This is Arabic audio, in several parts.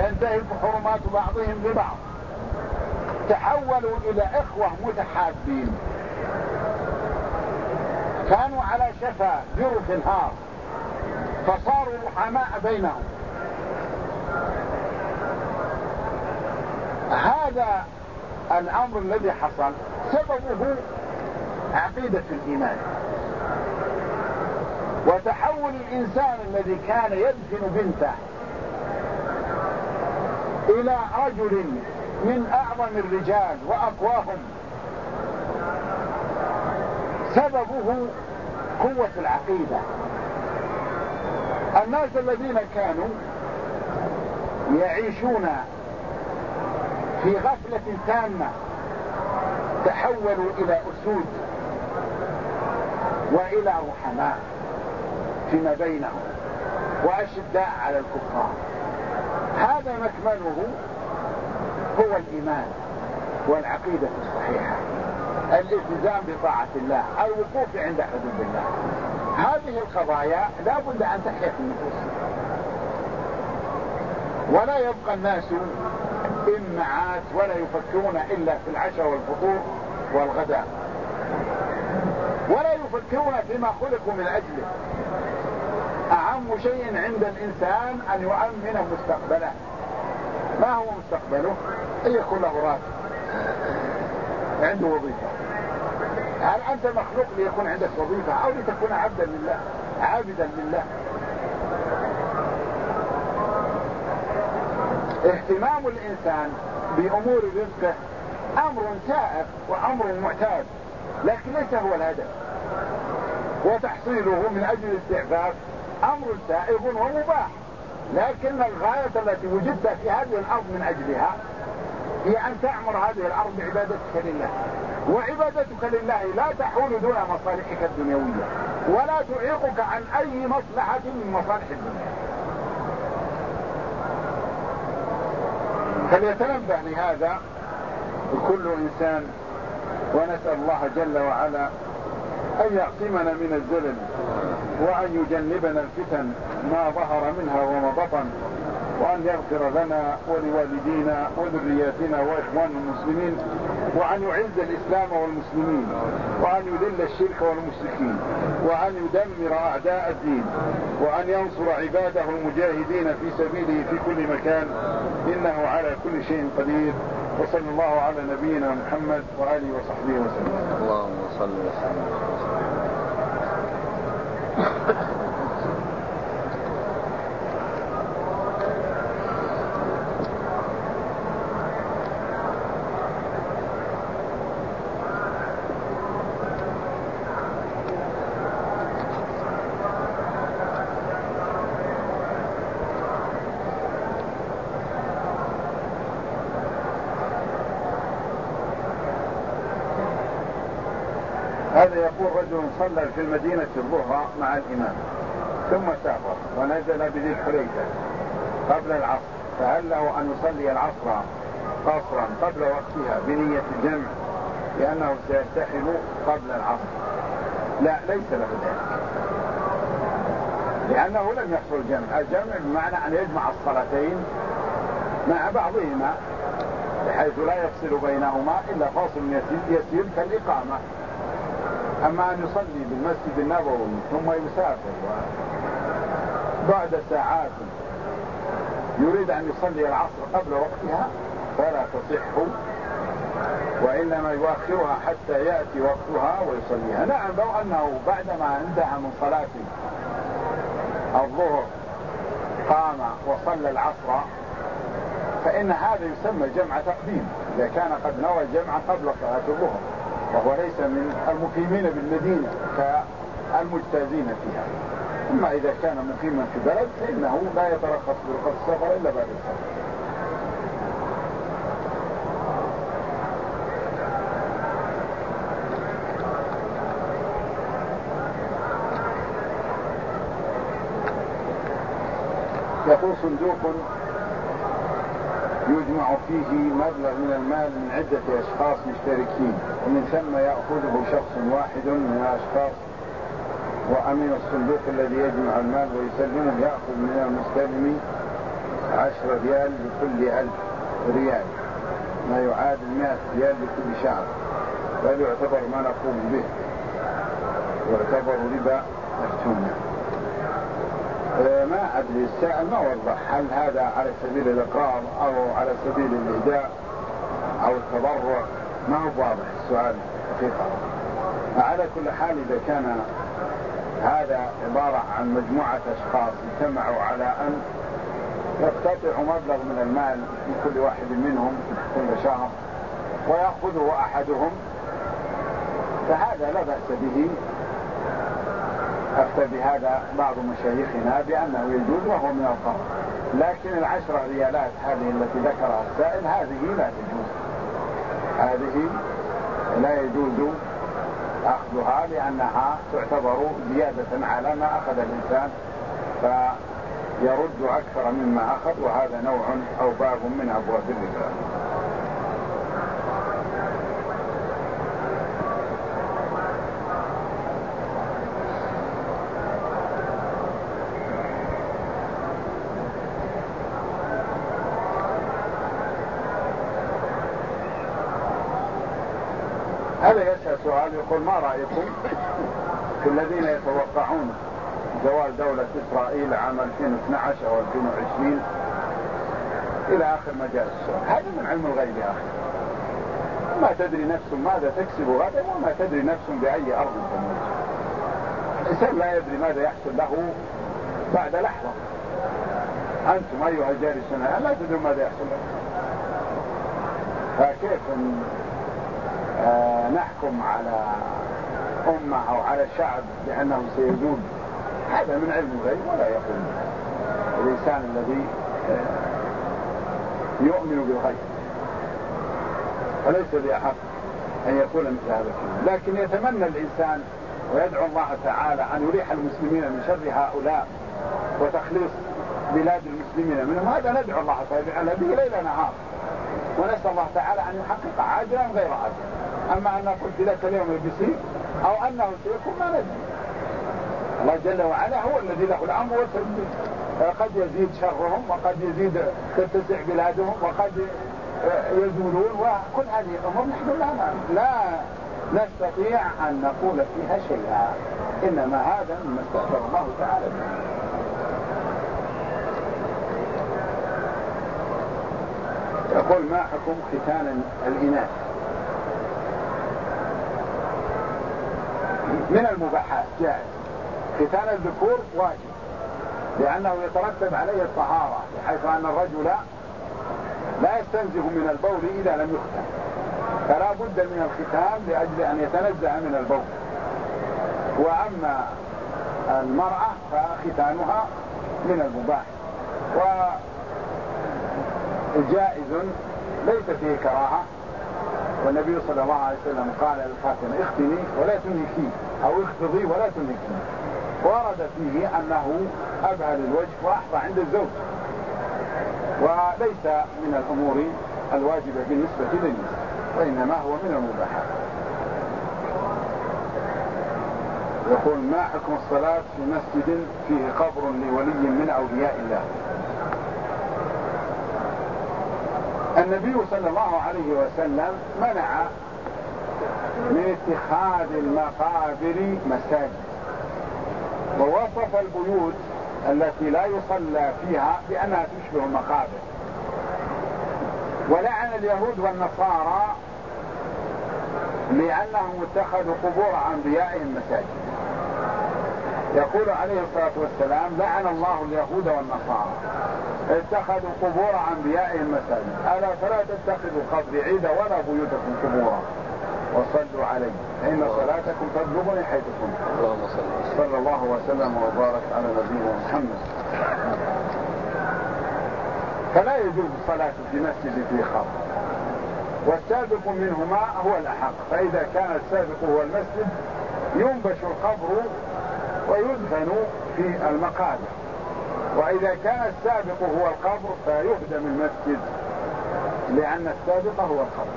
تنتهك حرمات بعضهم ببعض، تحولوا إلى إخوة متحابين، كانوا على شفا جرف الهار فصاروا رحماء بينهم. هذا الأمر الذي حصل سببه عقيدة الإيمان، وتحول الإنسان الذي كان يدفن بنته إلى رجل من أعظم الرجال وأقواهم، سببه قوة العقيدة. الناس الذين كانوا يعيشون في غفلة تامة تحولوا إلى أسود وإلى رحماء فيما بينهم وأشداء على الكفار. هذا مكمنه هو الإيمان والعقيدة الصحيحة، الالتزام بطاعة الله، الوقوف عند حدود الله. هذه القضايا لا بد أن تحيا في النفوس، ولا يبقى الناس إمعات ولا يفكرون إلا في العشاء والفطور والغداء، ولا يفكرون فيما خلقوا من أجله. أهم شيء عند الإنسان أن يؤمن مستقبله. ما هو مستقبله؟ أن يكون له راتب، عنده وظيفة. هل أنت مخلوق ليكون عندك وظيفة أو لتكون عبدا لله عابدا لله؟ اهتمام الإنسان بأمور رزقه أمر سائغ وأمر معتاد، لكن ليس هو الهدف. وتحصيله من أجل الاستعفاف أمر سائغ ومباح، لكن الغاية التي وجدت في هذه الأرض من أجلها هي أن تعمر هذه الأرض بعبادتك لله، وعبادتك لله لا تحول دون مصالحك الدنيوية، ولا تعيقك عن أي مصلحة من مصالح الدنيا. فليتنبه لهذا كل إنسان، ونسأل الله جل وعلا أن يعصمنا من الزلل، وأن يجنبنا الفتن ما ظهر منها وما بطن، وأن يغفر لنا ولوالدينا وذرياتنا وإخوان المسلمين، وأن يعز الإسلام والمسلمين، وأن يذل الشرك والمشركين، وأن يدمر أعداء الدين، وأن ينصر عباده المجاهدين في سبيله في كل مكان، إنه على كل شيء قدير. وصلى الله على نبينا محمد وآله وصحبه وسلم. اللهم صل وسلم. هذا يقول رجل صلى في المدينة الظهر مع الإمام ثم سافر ونزل بذي الحليفة قبل العصر، فهل له أن يصلي العصر قصرا قبل وقتها بنية الجمع لأنه سيرتحل قبل العصر؟ لا، ليس له ذلك، لأنه لم يحصل الجمع. الجمع بمعنى أن يجمع الصلاتين مع بعضهما بحيث لا يفصل بينهما إلا فاصل يسير كالإقامة. أما أن يصلي بالمسجد النبوي ثم يسافر بعد ساعات يريد أن يصلي العصر قبل وقتها فلا تصح، وإنما يؤخرها حتى يأتي وقتها ويصليها. نعم، لو أنه بعدما انتهى من صلاة الظهر قام وصلى العصر فإن هذا يسمى جمع تقديم، إذا كان قد نوى الجمع قبل صلاة الظهر، وهو ليس من المقيمين بالمدينة كالمجتازين فيها. أما إذا كان مقيما في بلد فإنه لا يترخص برخص السفر إلا بعد السفر. يقول صندوق يجمع فيه مبلغ من المال من عدة أشخاص مشتركين، ومن ثم يأخذه شخص واحد من الأشخاص، وأمين الصندوق الذي يجمع المال ويسلمه يأخذ من المستلم 10 ريال لكل 1000 ريال، ما يعادل 100 ريال لكل شهر، بل يعتبر ما نقوم به، يعتبر ربا مفتونة. ما أدري السائل ما وضح هل هذا على سبيل الإقراض أو على سبيل الإهداء أو التبرع، ما هو واضح السؤال حقيقة. على كل حال إذا كان هذا عبارة عن مجموعة أشخاص اجتمعوا على أن يقتطعوا مبلغ من المال من كل واحد منهم كل شهر ويأخذه أحدهم، فهذا لا بأس به. أفتى بهذا بعض مشايخنا بأنه يجوز وهو من القرض، لكن 10 ريالات هذه التي ذكرها السائل هذه لا تجوز، هذه لا يجوز أخذها، لأنها تعتبر زيادة على ما أخذ الإنسان فيرد أكثر مما أخذ، وهذا نوع أو باب من أبواب الربا. هذا يسأل سؤال يقول: ما رأيكم في الذين يتوقعون زوال دولة إسرائيل عام 2012 أو 2020 إلى آخر ما جاء السؤال؟ هذا من علم الغيب يا أخي، ما تدري نفس ماذا تكسب غدا وما تدري نفس بأي أرض تموت. الإنسان لا يدري ماذا يحصل له بعد لحظة. أنتم أيها الجالسون لا تدرون ماذا يحصل لكم، فكيف نحكم على أمة أو على شعب بأنه سيزول؟ هذا من علم الغيب ولا يقول الإنسان الذي يؤمن بالغيب، فليس بأحق أن يقول مثل هذا الكلام. لكن يتمنى الإنسان ويدعو الله تعالى أن يريح المسلمين من شر هؤلاء وتخليص بلاد المسلمين منهم، هذا ندعو الله تعالى به ليل نهار، ونسأل الله تعالى أن يحقق عاجلا غير عاجل. أما أن نقول ذلك اليوم يبسي أو أنه سيكون ما ندري. الله جل وعلا هو الذي له الأمر والتدبير، قد يزيد شرهم وقد يزيد تتسع بلادهم وقد يزولون، وكل هذه الأمور نحن لا نستطيع أن نقول فيها شيئا، إنما هذا مما استأثر الله تعالى به. يقول: ما حكم ختان الإناث؟ من المباحات جائز، ختان الذكور واجب لأنه يترتب عليه الطهارة، بحيث أن الرجل لا يستنزه من البول إذا لم يختن، فلا بد من الختان لأجل أن يتنزه من البول. وأما المرأة فختانها من المباح وجائز ليس فيه كراهة، والنبي صلى الله عليه وسلم قال للخاتم: اختني ولا تنكي، أو اخفضي ولا تنكي. ورد فيه أنه أبهى للوجه وأحظى عند الزوج، وليس من الأمور الواجبة بالنسبة للنساء، وإنما هو من المباحات. يقول: ما حكم الصلاة في مسجد فيه قبر لولي من أولياء الله؟ النبي صلى الله عليه وسلم منع من اتخاذ المقابر مساجد، ووصف البيوت التي لا يصلى فيها بأنها تشبه المقابر، ولعن اليهود والنصارى لأنهم اتخذوا قبور أنبيائهم مساجد. يقول عليه الصلاة والسلام: لعن الله اليهود والنصارى اتخذوا قبور أنبيائهم مساجد، ألا فلا تتخذوا قبري عيدا ولا بيوتكم قبورا وصلوا عليه فإن صلاتكم تبلغني حيث كنتم. صلى الله وسلم وبارك على نبينا محمد. فلا يجوز الصلاة في مسجد فيه قبر، والسابق منهما هو الأحق، فإذا كان السابق هو المسجد ينبش القبر ويدفن في المقابر، وإذا كان السابق هو القبر فيهدم المسجد، لأن السابق هو القبر.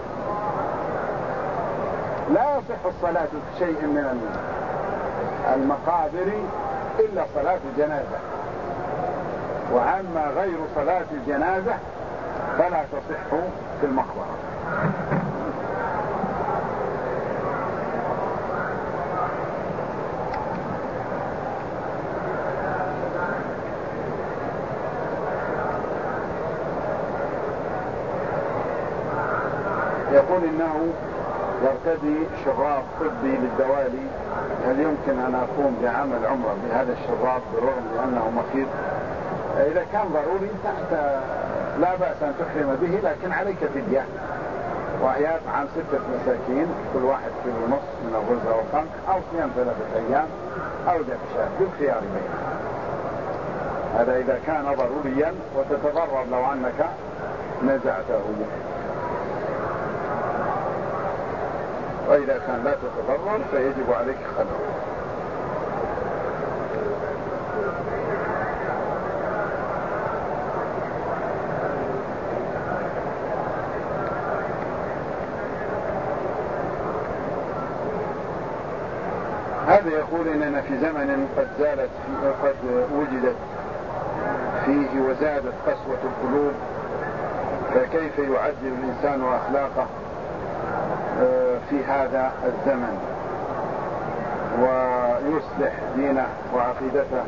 لا يصح الصلاة في شيء من المقابر إلا صلاة جنازة، وأما غير صلاة الجنازة فلا تصح في المقبرة. يقول إنه يرتدي شراب طبي للدوالي، هل يمكن أن أقوم بعمل عمرة بهذا الشراب بالرغم لأنه مخيط؟ إذا كان ضروري لا بأس أن تحرم به، لكن عليك فدية، وهي عن 6 مساكين كل واحد كيلو ونص من الرز والقمح، أو صيام 3 أيام، أو ذبح شاة، بالخيار بينها. هذا إذا كان ضروريا وتتضرر لو أنك نزعته، وإذا كان لا تتضرر فيجب عليك خلعه. هذا يقول إننا في زمن قد وجدت فيه وزادت قسوة القلوب، فكيف يعدل الإنسان أخلاقه في هذا الزمن ويصلح دينه وعقيدته؟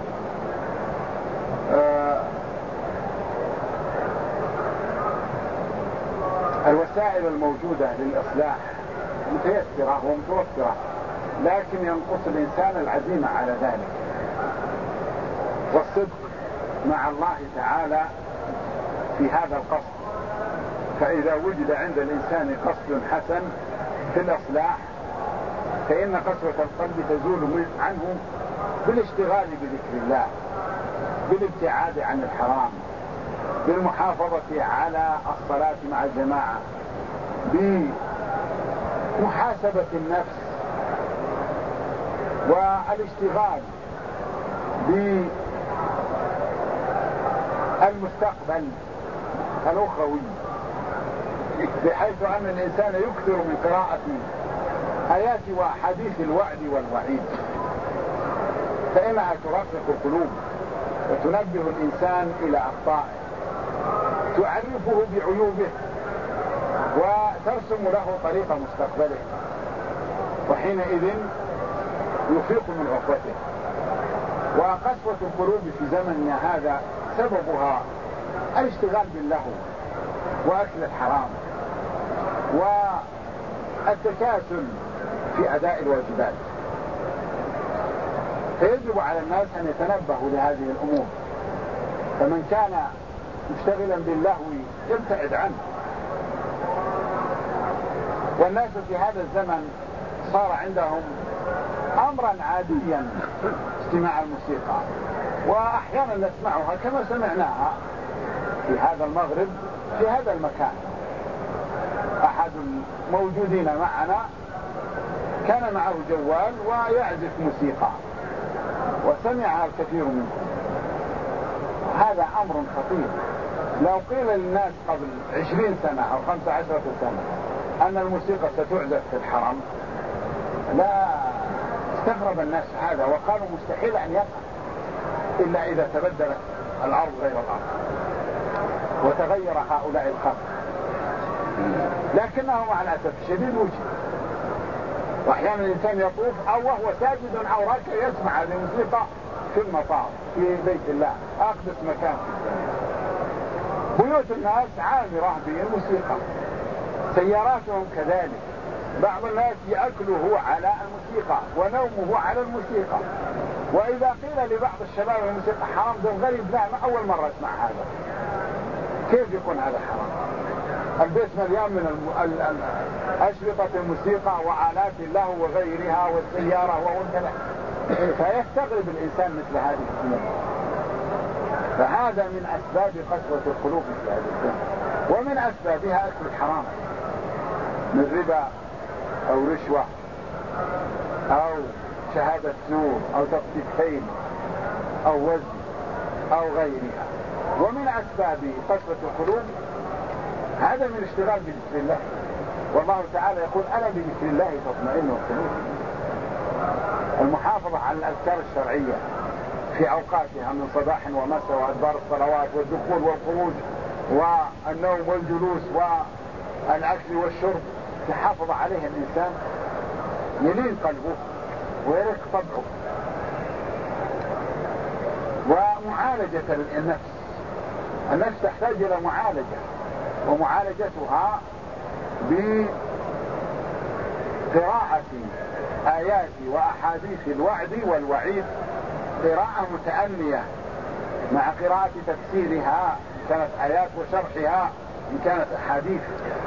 الوسائل الموجودة للإصلاح متيسرة ومتوفرة، لكن ينقص الإنسان العزيمة على ذلك والصدق مع الله تعالى في هذا القصد. فإذا وجد عند الإنسان قصد حسن في الإصلاح فإن قسوة القلب تزول عنه بالاشتغال بذكر الله، بالابتعاد عن الحرام، بالمحافظة على الصلاة مع الجماعة، بمحاسبة النفس، والاشتغال بالمستقبل الأخروي، بحيث أن الإنسان يكثر من قراءة آيات وحديث الوعد والوعيد، فإنها ترقق القلوب وتنبه الإنسان إلى أخطائه، تعرفه بعيوبه وترسم له طريق مستقبله، وحينئذ يفيق من عقوته. وقسوة القلوب في زمننا هذا سببها الاشتغال باللهو وأكل الحرام والتكاسل في أداء الواجبات، فيجب على الناس أن يتنبهوا لهذه الأمور. فمن كان مشتغلا باللهو يبتعد عنه. والناس في هذا الزمن صار عندهم أمرا عاديا استماع الموسيقى، وأحيانا نسمعها كما سمعناها في هذا المغرب في هذا المكان. أحد الموجودين معنا كان معه جوال ويعزف موسيقى وسمعها الكثير منهم. هذا أمر خطير. لو قيل للناس قبل 20 سنة أو 15 سنة أن الموسيقى ستعزف في الحرم لا استغرب الناس هذا، وقالوا مستحيل أن يقع إلا إذا تبدلت الأرض غير الأرض وتغير هؤلاء الخلق. لكنه مع الأسف الشديد وجد، وأحيانا الإنسان يطوف أو وهو ساجد أو راكع يسمع هذه الموسيقى في المطار في بيت الله، أقدس مكان في الدنيا. بيوت الناس عامرة بالموسيقى، سياراتهم كذلك. بعض الناس يأكله على الموسيقى ونومه على الموسيقى. وإذا قيل لبعض الشباب الموسيقى حرام ده غريب، لا ما أول مرة أسمع هذا. كيف يكون هذا حرام؟ البيت مليان من أشرطة الموسيقى وآلات الله وغيرها والسيارة وغيرها، فيستغرب الإنسان مثل هذه الأمور. فهذا من أسباب قسوة القلوب في هذه الزمن، ومن أسبابها أكل الحرام من ربا أو رشوة أو شهادة زور أو تقسيط كيل أو وزن أو غيرها. ومن أسباب قسوة القلوب هذا من الاشتغال بذكر الله، والله تعالى يقول ألا بذكر الله تطمئن القلوب. المحافظة على الأذكار الشرعية في أوقاتها من صباح ومساء وأدبار الصلوات والدخول والخروج والنوم والجلوس والأكل والشرب، تحافظ عليه الإنسان يلين قلبه ويرق طبعه. ومعالجة النفس تحتاج إلى معالجة، ومعالجتها بقراءة آيات وأحاديث الوعد والوعيد، قراءة متأنية مع قراءة تفسيرها إن كانت آيات وشرحها إن كانت أحاديث،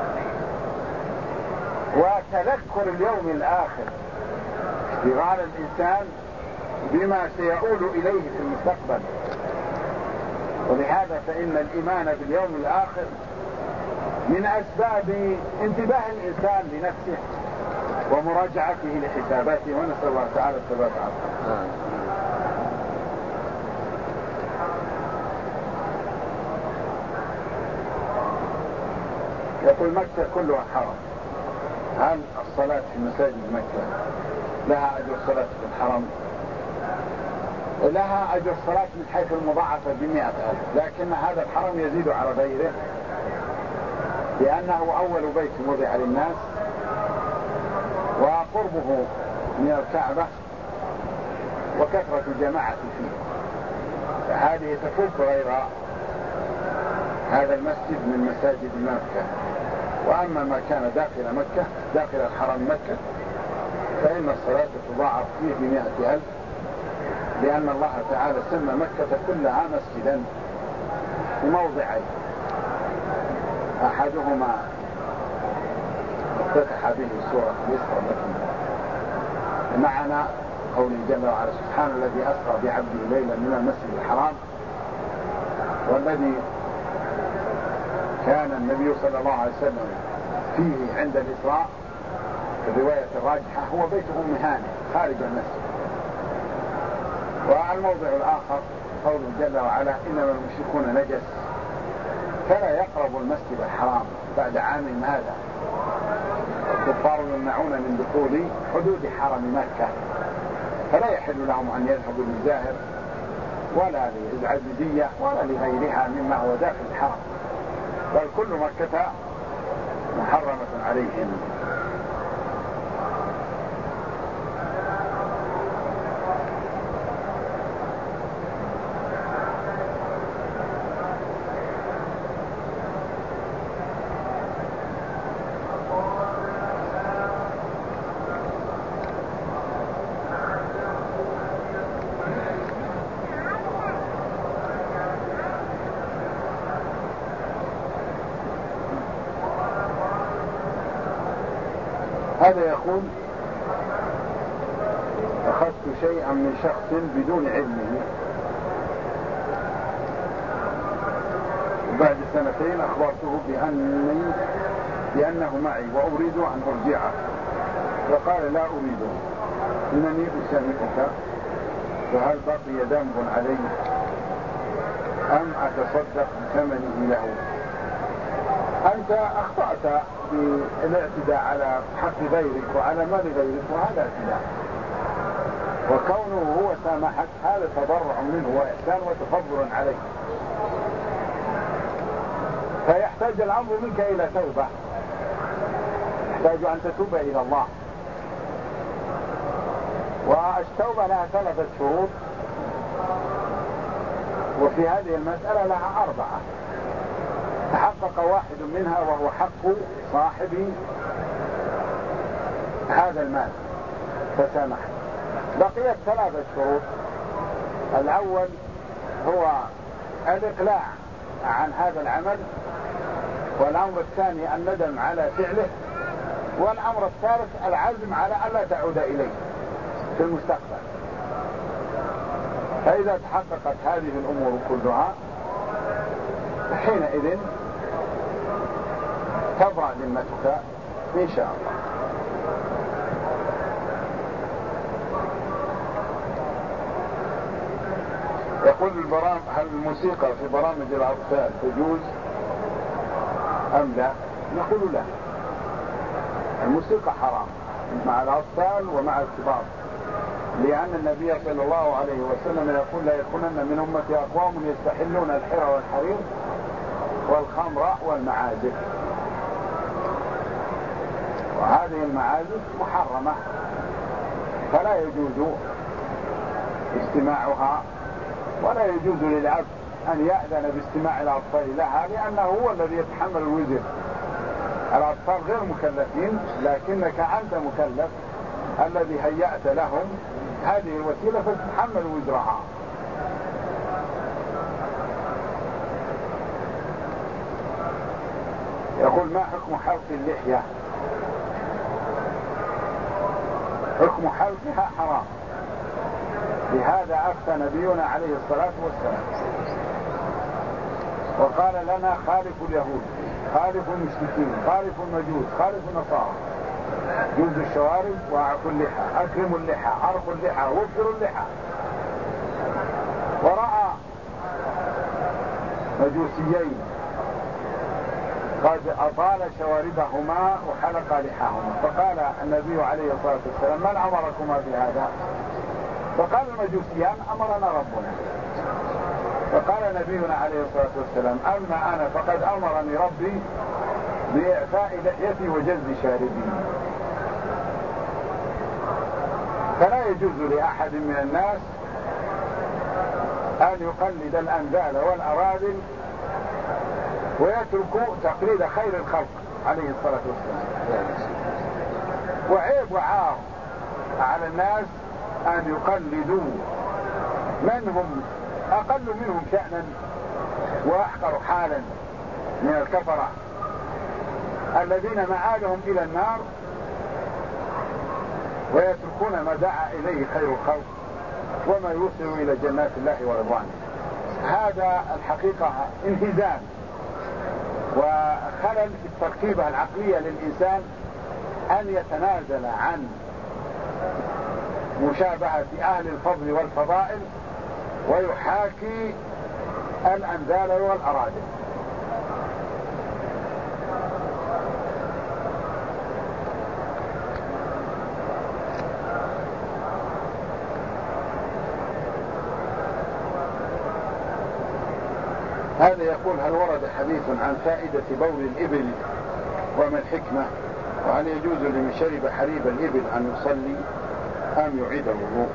وتذكر اليوم الآخر، اشتغال الإنسان بما سيؤول إليه في المستقبل. ولهذا فإن الإيمان باليوم الآخر من أسباب انتباه الإنسان لنفسه ومراجعته لحساباته، ونسأل الله تعالى الثبات عليه. يقول مكة كلها حرم، هل الصلاة في مساجد مكة لها أجر الصلاة في الحرم؟ لها أجر الصلاة من حيث المضاعفة ب100,000، لكن هذا الحرم يزيد على غيره لأنه أول بيت وضع للناس، وقربه من الكعبة وكثرة الجماعة فيه، فهذه تفوق غير هذا المسجد من مساجد مكة. وأما ما كان داخل مكة داخل الحرم مكة فإن الصلاة تضاعف فيه ب100,000، لأن الله تعالى سمى مكة كلها مسجدا في موضعين، أحدهما افتتح به سورة الإسراء لكم معنى قوله جل وعلا سبحان الذي أسرى بعبده ليلا من المسجد الحرام، والذي كان النبي صلى الله عليه وسلم فيه عند الإسراء في الرواية الراجحة هو بيت أم هانئ خارج المسجد. والموضع الآخر قوله جل وعلا إنما المشركون نجس فلا يقربوا المسجد الحرام بعد عام هذا، الكفار يمنعون من دخول حدود حرم مكة، فلا يحل لهم أن يذهبوا للزاهر ولا للعزيزية ولا لغيرها مما هو داخل الحرم، بل كل مكة محرمة عليهم. هذا يقول أخذت شيئا من شخص بدون علمه، وبعد 2 أخبرته بأنه معي وأريد أن أرجعه، فقال لا أريده إنني أسامحك، فهل بقي ذنب علي أم أتصدق بثمنه له؟ أنت أخطأت بالاعتداء على حق غيرك وعلى مال غيرك، وهذا اعتداء، وكونه هو سامحك هذا تضرع منه وإحسان وتفضل عليك، فيحتاج الأمر منك إلى توبة، يحتاج أن تتوب إلى الله. والتوبة لها 3 شروط، وفي هذه المسألة لها 4، تحقق واحد منها وهو حق صاحب هذا المال فسامح. بقيت 3 شروط، الأول هو الإقلاع عن هذا العمل، والأمر الثاني الندم على فعله، والأمر الثالث العزم على ألا تعود إليه في المستقبل. فإذا تحققت هذه الأمور كلها حينئذ تبرأ ذمتك إن شاء الله. يقول هل الموسيقى في برامج الأطفال تجوز أم لا؟ نقول لا، الموسيقى حرام مع الأطفال ومع الكبار، لأن النبي صلى الله عليه وسلم يقول لا يكونن من أمتي أقوام يستحلون الحر والحرير والخمر والمعازف، وهذه المعازف محرمة فلا يجوز استماعها، ولا يجوز للعبد أن يأذن باستماع الأطفال لها، لأنه هو الذي يتحمل الوزر. الأطفال غير مكلفين، لكنك أنت مكلف الذي هيأت لهم هذه الوسيلة فتتحمل وزرها. يقول ما حكم حلق اللحية؟ حكم حلقها حرام، لهذا أفتى نبينا عليه الصلاة والسلام وقال لنا خالفوا اليهود، خالفوا المشركين، خالفوا المجوس، خالفوا النصارى، جوزوا الشوارب وأعفوا اللحى، أكرموا اللحى، أرخوا اللحى، وفروا اللحى. ورأى مجوسيين قد أطال شواربهما وحلق لحاهما، فقال النبي عليه الصلاة والسلام من أمركما بهذا؟ فقال المجوسيان أمرنا ربنا. فقال نبينا عليه الصلاة والسلام أما أنا فقد أمرني ربي بإعفاء لحيتي وجز شاربي. فلا يجوز لأحد من الناس أن يقلد الأنذال والأراذل ويترك تقليد خير الخلق عليه الصلاة والسلام. وعيب وعار على الناس أن يقلدوا من هم أقل منهم شأنا وأحقر حالا من الكفرة الذين معادهم إلى النار، ويتركون ما دعا إليه خير الخلق وما يوصل إلى جنات الله ورضوانه. هذا الحقيقة انهزام وخلل في التركيبة العقلية للإنسان أن يتنازل عن مشابهة أهل الفضل والفضائل ويحاكي الأنذال والأراذل. هذا يقول هل ورد حديث عن فائدة بول الإبل وما الحكمة، وهل يجوز لمن شرب حليب الإبل أن يصلي أم يعيد الوضوء؟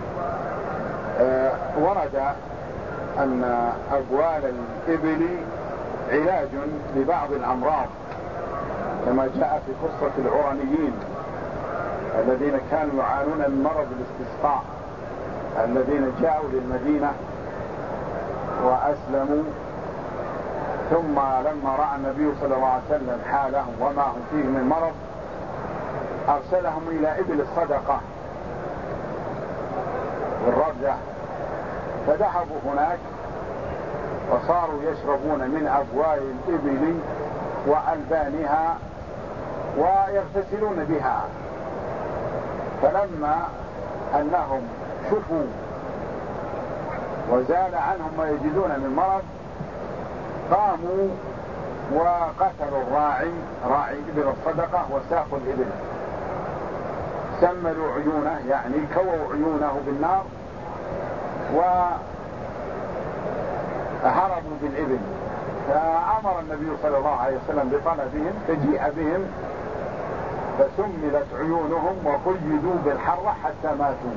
ورد أن أبوال الإبل علاج لبعض الأمراض، كما جاء في قصة العرانيين الذين كانوا يعانون من مرض الاستسقاء، الذين جاءوا للمدينة وأسلموا، ثم لما رأى النبي صلى الله عليه وسلم حالهم وما هم فيه من مرض أرسلهم إلى إبل الصدقة والربزة، فذهبوا هناك وصاروا يشربون من أبوال الإبل وألبانها ويغتسلون بها. فلما أنهم شفوا وزال عنهم ما يجدون من مرض قاموا وقتلوا راعي إبل الصدقة وساقوا الإبل، سملوا عيونه يعني كووا عيونه بالنار وهربوا بالإبل. فأمر النبي صلى الله عليه وسلم بطلبهم فجيء بهم فسملت عيونهم وقيدوا بالحرة حتى ماتوا.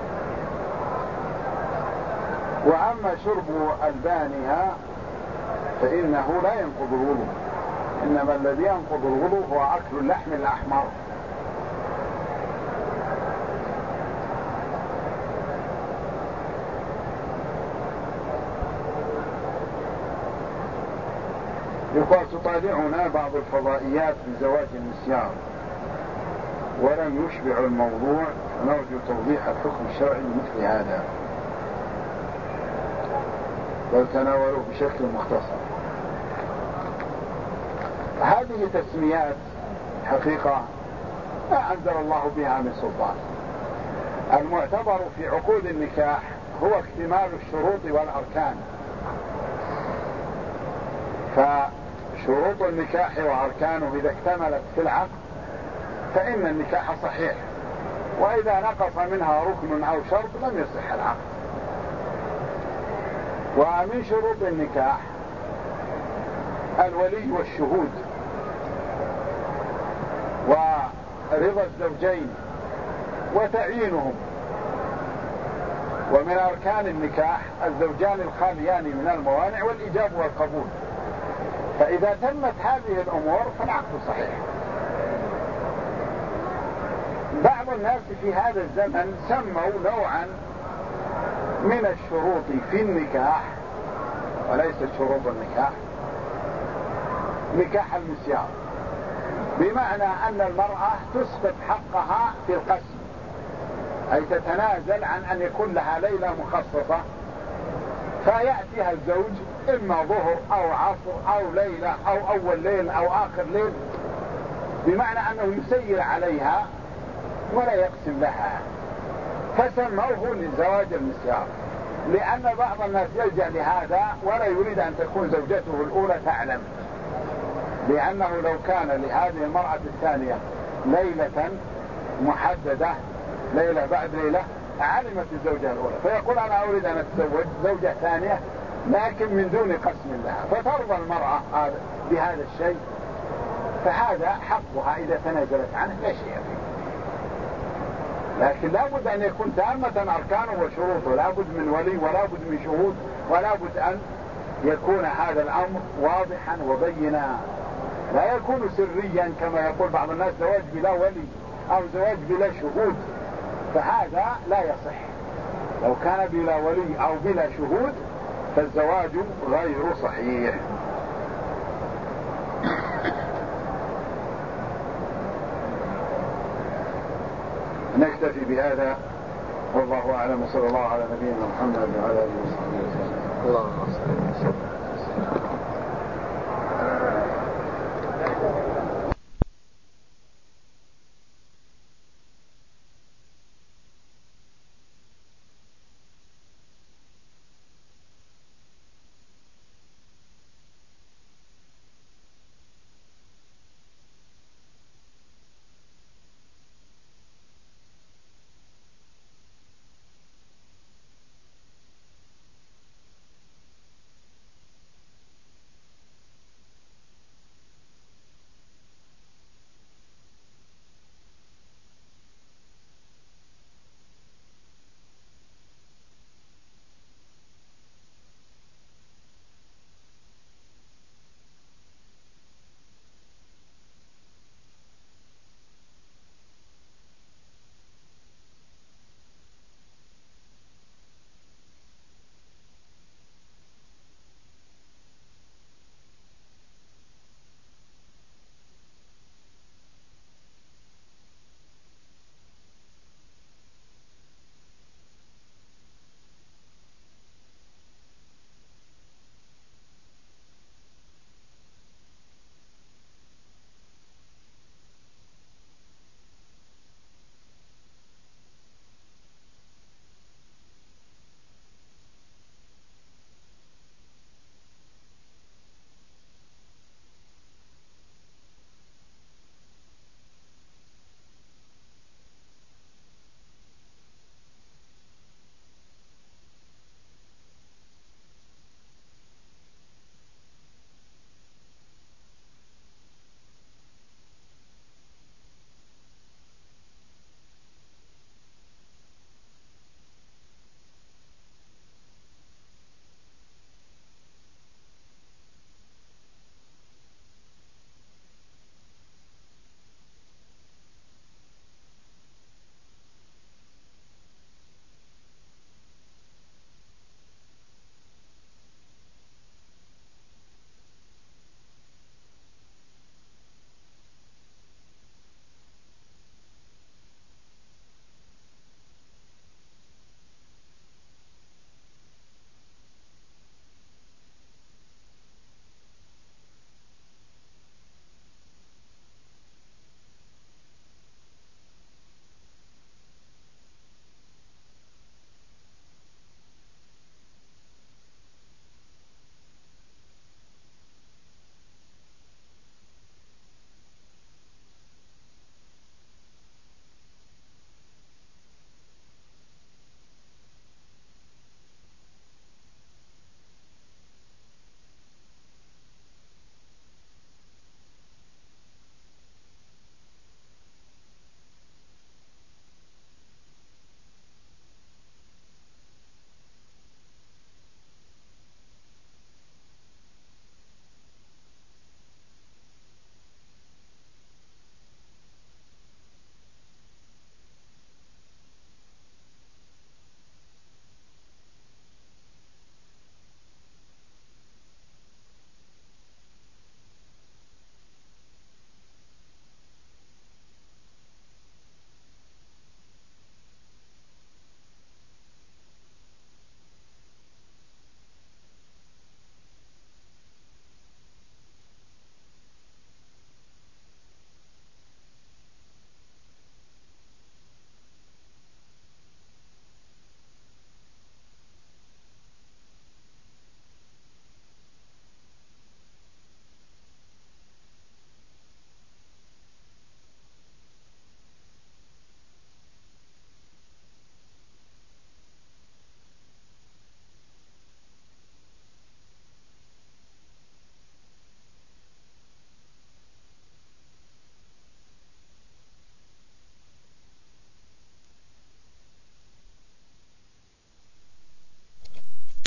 وأما شرب ألبانها فإنه لا ينقض الوضوء، إنما الذي ينقض الوضوء هو أكل اللحم الأحمر. يقول تطالعنا بعض الفضائيات بزواج النسيان ولم يشبع الموضوع، نرجو توضيح الحكم الشرعي مثل هذا، بل تناولوه بشكل مختصر. هذه تسميات حقيقة ما أنزل الله بها من سلطان. المعتبر في عقود النكاح هو اكتمال الشروط والأركان، فشروط النكاح وأركانه إذا اكتملت في العقد فإن النكاح صحيح، وإذا نقص منها ركن أو شرط لم يصح العقد. ومن شروط النكاح الولي والشهود ورضا الزوجين وتعيينهم. ومن أركان النكاح الزوجان الخاليان من الموانع والإيجاب والقبول، فإذا تمت هذه الأمور فالعقد صحيح. بعض الناس في هذا الزمن سموا نوعا من الشروط في النكاح وليست شروط النكاح نكاح المسيار، بمعنى أن المرأة تسقط حقها في القسم، أي تتنازل عن أن يكون لها ليلة مخصصة، فيأتيها الزوج إما ظهر أو عصر أو ليلة أو أول ليل أو آخر ليل، بمعنى أنه يسير عليها ولا يقسم لها، فسموه لزواج المسيار. لأن بعض الناس يلجأ لهذا ولا يريد أن تكون زوجته الأولى تعلم، لأنه لو كان لهذه المرأة الثانية ليلة محددة ليلة بعد ليلة علمت الزوجة الأولى، فيقول أنا أريد أن أتزوج زوجة ثانية لكن من دون قسم لها، فترضى المرأة بهذا الشيء، فهذا حقها إذا تنازلت عنه لا شيء فيه. لكن لابد أن يكون تامة أركانه وشروطه، لابد من ولي ولابد من شهود، ولابد أن يكون هذا الأمر واضحا وبينا، لا يكون سريا كما يقول بعض الناس زواج بلا ولي أو زواج بلا شهود، فهذا لا يصح. لو كان بلا ولي أو بلا شهود فالزواج غير صحيح. نكتفي بهذا والله أعلم، وصلى الله على نبينا محمد وعلى آله وصحبه وسلم. اللهم صل وسلم.